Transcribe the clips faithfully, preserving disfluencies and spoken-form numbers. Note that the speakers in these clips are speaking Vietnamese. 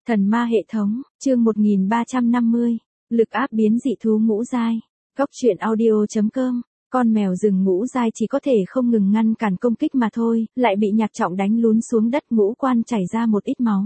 Thần ma hệ thống, chương một nghìn ba trăm năm mươi, lực áp biến dị thú ngũ giai. Góc truyện audio chấm com, con mèo rừng ngũ giai chỉ có thể không ngừng ngăn cản công kích mà thôi, lại bị Nhạc Trọng đánh lún xuống đất, ngũ quan chảy ra một ít máu.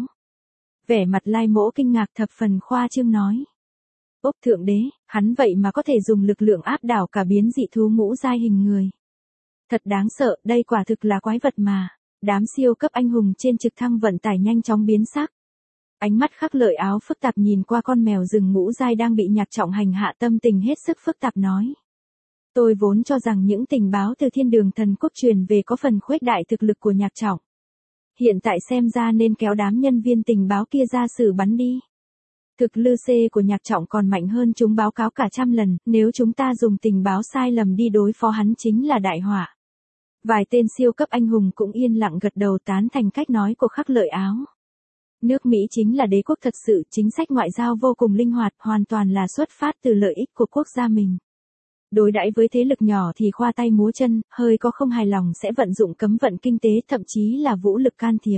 Vẻ mặt Lai Mỗ kinh ngạc thập phần khoa trương nói. Ốc thượng đế, hắn vậy mà có thể dùng lực lượng áp đảo cả biến dị thú ngũ giai hình người. Thật đáng sợ, đây quả thực là quái vật mà. Đám siêu cấp anh hùng trên trực thăng vận tải nhanh chóng biến sắc. Ánh mắt Khắc Lợi Áo phức tạp nhìn qua con mèo rừng ngũ giai đang bị Nhạc Trọng hành hạ, tâm tình hết sức phức tạp nói. Tôi vốn cho rằng những tình báo từ Thiên Đường Thần Quốc truyền về có phần khuếch đại thực lực của Nhạc Trọng. Hiện tại xem ra nên kéo đám nhân viên tình báo kia ra xử bắn đi. Thực lực của Nhạc Trọng còn mạnh hơn chúng báo cáo cả trăm lần, nếu chúng ta dùng tình báo sai lầm đi đối phó hắn chính là đại họa. Vài tên siêu cấp anh hùng cũng yên lặng gật đầu tán thành cách nói của Khắc Lợi Áo. Nước Mỹ chính là đế quốc thật sự, chính sách ngoại giao vô cùng linh hoạt, hoàn toàn là xuất phát từ lợi ích của quốc gia mình. Đối đãi với thế lực nhỏ thì khoa tay múa chân, hơi có không hài lòng sẽ vận dụng cấm vận kinh tế, thậm chí là vũ lực can thiệp.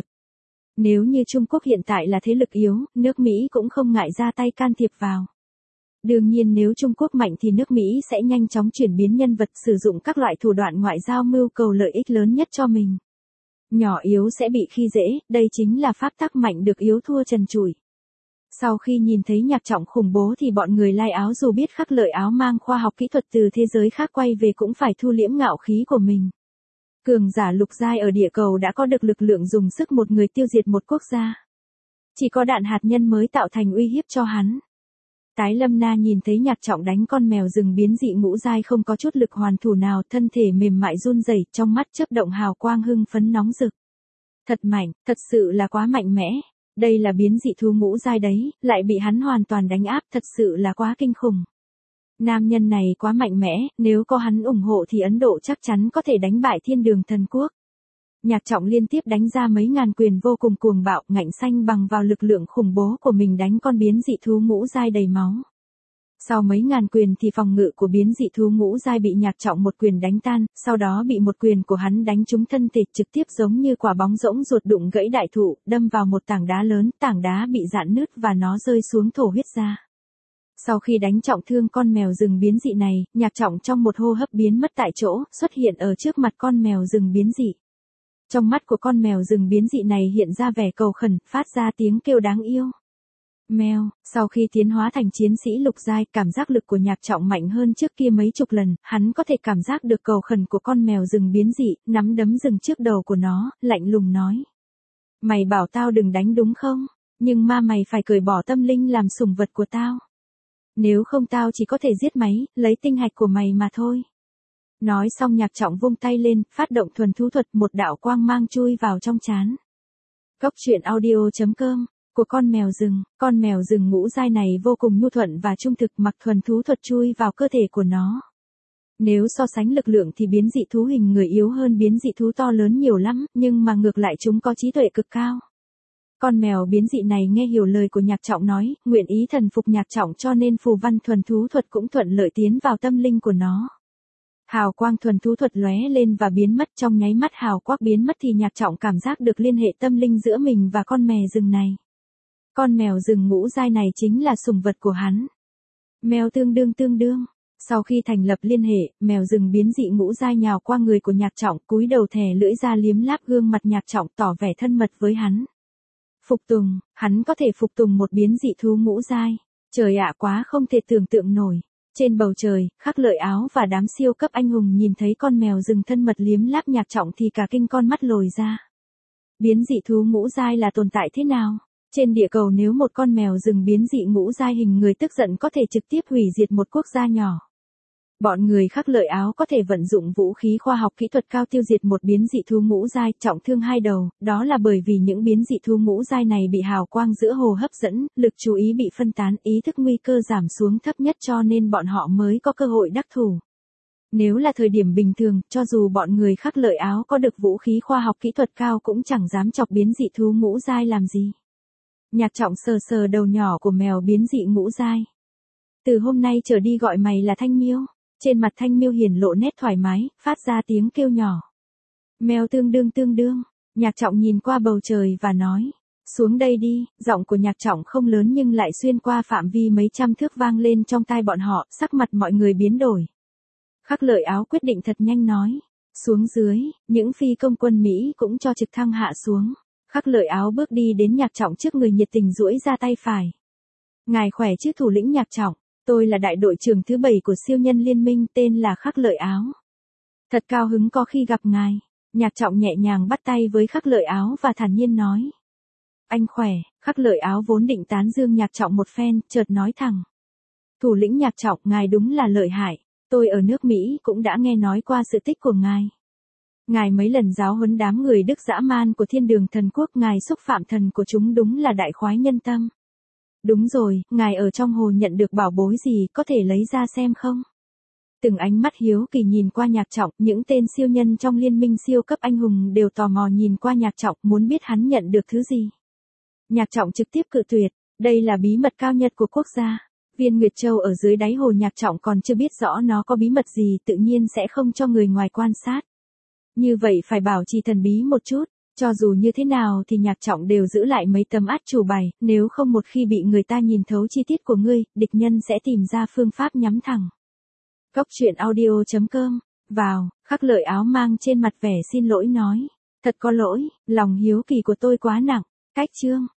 Nếu như Trung Quốc hiện tại là thế lực yếu, nước Mỹ cũng không ngại ra tay can thiệp vào. Đương nhiên nếu Trung Quốc mạnh thì nước Mỹ sẽ nhanh chóng chuyển biến nhân vật, sử dụng các loại thủ đoạn ngoại giao mưu cầu lợi ích lớn nhất cho mình. Nhỏ yếu sẽ bị khi dễ, đây chính là pháp tắc mạnh được yếu thua trần trụi. Sau khi nhìn thấy Nhạc Trọng khủng bố thì bọn người Lai Áo dù biết Khắc Lợi Áo mang khoa học kỹ thuật từ thế giới khác quay về cũng phải thu liễm ngạo khí của mình. Cường giả lục giai ở địa cầu đã có được lực lượng dùng sức một người tiêu diệt một quốc gia. Chỉ có đạn hạt nhân mới tạo thành uy hiếp cho hắn. Tái Lâm Na nhìn thấy Nhạc Trọng đánh con mèo rừng biến dị ngũ giai không có chút lực hoàn thủ nào, thân thể mềm mại run rẩy, trong mắt chớp động hào quang hưng phấn nóng rực. Thật mạnh, thật sự là quá mạnh mẽ. Đây là biến dị thú ngũ giai đấy, lại bị hắn hoàn toàn đánh áp, thật sự là quá kinh khủng. Nam nhân này quá mạnh mẽ, nếu có hắn ủng hộ thì Ấn Độ chắc chắn có thể đánh bại Thiên Đường Thần Quốc. Nhạc Trọng liên tiếp đánh ra mấy ngàn quyền vô cùng cuồng bạo, ngạnh xanh bằng vào lực lượng khủng bố của mình đánh con biến dị thú ngũ giai đầy máu. Sau mấy ngàn quyền thì phòng ngự của biến dị thú ngũ giai bị Nhạc Trọng một quyền đánh tan, sau đó bị một quyền của hắn đánh trúng thân thể, trực tiếp giống như quả bóng rỗng ruột đụng gãy đại thụ, đâm vào một tảng đá lớn, tảng đá bị rạn nứt và nó rơi xuống thổ huyết ra. Sau khi đánh trọng thương con mèo rừng biến dị này, Nhạc Trọng trong một hô hấp biến mất tại chỗ, xuất hiện ở trước mặt con mèo rừng biến dị. Trong mắt của con mèo rừng biến dị này hiện ra vẻ cầu khẩn, phát ra tiếng kêu đáng yêu. Mèo, sau khi tiến hóa thành chiến sĩ lục giai, cảm giác lực của Nhạc Trọng mạnh hơn trước kia mấy chục lần, hắn có thể cảm giác được cầu khẩn của con mèo rừng biến dị, nắm đấm dừng trước đầu của nó, lạnh lùng nói. Mày bảo tao đừng đánh đúng không? Nhưng mà mày phải cởi bỏ tâm linh làm sủng vật của tao. Nếu không tao chỉ có thể giết mày, lấy tinh hạch của mày mà thôi. Nói xong Nhạc Trọng vung tay lên, phát động thuần thú thuật, một đạo quang mang chui vào trong trán. Góc truyện audio chấm com, của con mèo rừng, con mèo rừng ngũ giai này vô cùng nhu thuận và trung thực, mặc thuần thú thuật chui vào cơ thể của nó. Nếu so sánh lực lượng thì biến dị thú hình người yếu hơn biến dị thú to lớn nhiều lắm, nhưng mà ngược lại chúng có trí tuệ cực cao. Con mèo biến dị này nghe hiểu lời của Nhạc Trọng nói, nguyện ý thần phục Nhạc Trọng cho nên phù văn thuần thú thuật cũng thuận lợi tiến vào tâm linh của nó. Hào quang thuần thú thuật lóe lên và biến mất, trong nháy mắt hào quang biến mất thì Nhạc Trọng cảm giác được liên hệ tâm linh giữa mình và con mèo rừng này. Con mèo rừng ngũ giai này chính là sủng vật của hắn. Mèo tương đương tương đương. Sau khi thành lập liên hệ, mèo rừng biến dị ngũ giai nhào qua người của Nhạc Trọng, cúi đầu thè lưỡi ra liếm láp gương mặt Nhạc Trọng, tỏ vẻ thân mật với hắn. Phục tùng, hắn có thể phục tùng một biến dị thú ngũ giai. Trời ạ, quá không thể tưởng tượng nổi. Trên bầu trời, Khắc Lợi Áo và đám siêu cấp anh hùng nhìn thấy con mèo rừng thân mật liếm láp Nhạc Trọng thì cả kinh con mắt lồi ra. Biến dị thú ngũ giai là tồn tại thế nào? Trên địa cầu nếu một con mèo rừng biến dị ngũ giai hình người tức giận có thể trực tiếp hủy diệt một quốc gia nhỏ. Bọn người Khắc Lợi Áo có thể vận dụng vũ khí khoa học kỹ thuật cao tiêu diệt một biến dị thú ngũ giai, trọng thương hai đầu, đó là bởi vì những biến dị thú ngũ giai này bị hào quang giữa hồ hấp dẫn, lực chú ý bị phân tán, ý thức nguy cơ giảm xuống thấp nhất cho nên bọn họ mới có cơ hội đắc thủ. Nếu là thời điểm bình thường, cho dù bọn người Khắc Lợi Áo có được vũ khí khoa học kỹ thuật cao cũng chẳng dám chọc biến dị thú ngũ giai làm gì. Nhạc Trọng sờ sờ đầu nhỏ của mèo biến dị ngũ giai. Từ hôm nay trở đi gọi mày là Thanh Miêu. Trên mặt Thanh Miêu hiển lộ nét thoải mái, phát ra tiếng kêu nhỏ. Mèo tương đương tương đương. Nhạc Trọng nhìn qua bầu trời và nói. Xuống đây đi, giọng của Nhạc Trọng không lớn nhưng lại xuyên qua phạm vi mấy trăm thước vang lên trong tai bọn họ, sắc mặt mọi người biến đổi. Khắc Lợi Áo quyết định thật nhanh nói. Xuống dưới, những phi công quân Mỹ cũng cho trực thăng hạ xuống. Khắc Lợi Áo bước đi đến Nhạc Trọng trước người nhiệt tình duỗi ra tay phải. Ngài khỏe chứ thủ lĩnh Nhạc Trọng, tôi là đại đội trưởng thứ bảy của siêu nhân liên minh tên là Khắc Lợi Áo. Thật cao hứng có khi gặp ngài. Nhạc Trọng nhẹ nhàng bắt tay với Khắc Lợi Áo và thản nhiên nói. Anh khỏe. Khắc Lợi Áo vốn định tán dương Nhạc Trọng một phen, chợt nói thẳng. Thủ lĩnh Nhạc Trọng, ngài đúng là lợi hại. Tôi ở nước Mỹ cũng đã nghe nói qua sự tích của ngài. Ngài mấy lần giáo huấn đám người Đức dã man của thiên đường thần quốc, ngài xúc phạm thần của chúng đúng là đại khoái nhân tâm. Đúng rồi, ngài ở trong hồ nhận được bảo bối gì, có thể lấy ra xem không? Từng ánh mắt hiếu kỳ nhìn qua Nhạc Trọng, những tên siêu nhân trong liên minh siêu cấp anh hùng đều tò mò nhìn qua Nhạc Trọng, muốn biết hắn nhận được thứ gì. Nhạc Trọng trực tiếp cự tuyệt, đây là bí mật cao nhất của quốc gia. Viên Nguyệt Châu ở dưới đáy hồ, Nhạc Trọng còn chưa biết rõ nó có bí mật gì, tự nhiên sẽ không cho người ngoài quan sát. Như vậy phải bảo trì thần bí một chút, cho dù như thế nào thì Nhạc Trọng đều giữ lại mấy tấm át chủ bài, nếu không một khi bị người ta nhìn thấu chi tiết của ngươi, địch nhân sẽ tìm ra phương pháp nhắm thẳng. Cốc truyện audio chấm com, vào, Khắc Lợi Áo mang trên mặt vẻ xin lỗi nói. Thật có lỗi, lòng hiếu kỳ của tôi quá nặng. Cách chương.